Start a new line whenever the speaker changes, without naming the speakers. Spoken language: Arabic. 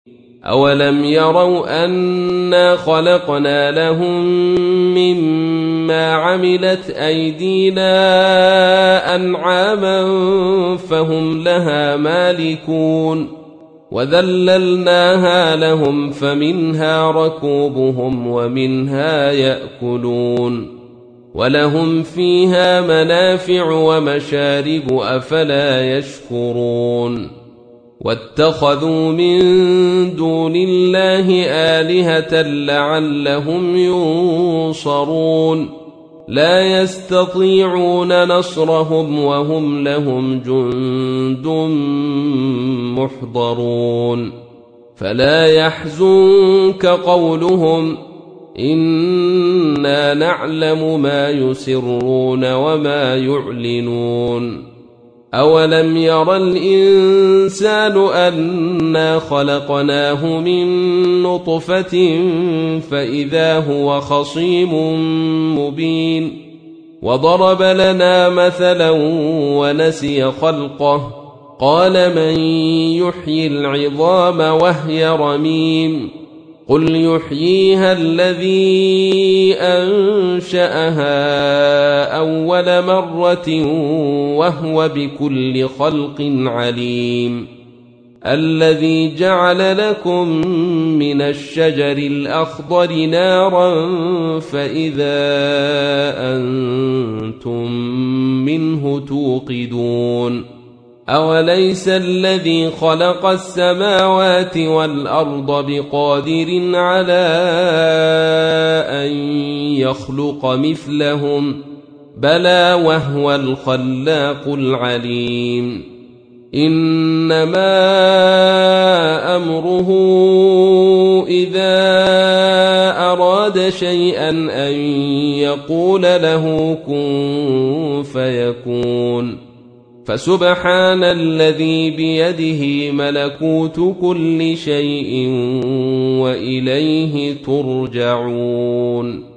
أولم يروا أنا خلقنا لهم مما عملت أيدينا أنعاما فهم لها مالكون وذللناها لهم فمنها ركوبهم ومنها يأكلون ولهم فيها منافع ومشارب أفلا يشكرون واتخذوا من دون الله آلهة لعلهم ينصرون لا يستطيعون نصرهم وهم لهم جند محضرون فلا يحزنك قولهم إنا نعلم ما يسرون وما يعلنون أولم ير الإنسان أنا خلقناه من نطفة فإذا هو خصيم مبين وضرب لنا مثلا ونسي خلقه قال من يحيي العظام وهي رميم قل يحييها الذي أنشأها أول مرة وهو بكل خلق عليم الذي جعل لكم من الشجر الأخضر نارا فإذا أنتم منه توقدون أوليس الذي خلق السماوات والأرض بقادر على أن يخلق مثلهم بلى وهو الخلاق العليم إنما أمره إذا أراد شيئا أن يقول له كن فيكون فسبحان الذي بيده ملكوت كل شيء وإليه ترجعون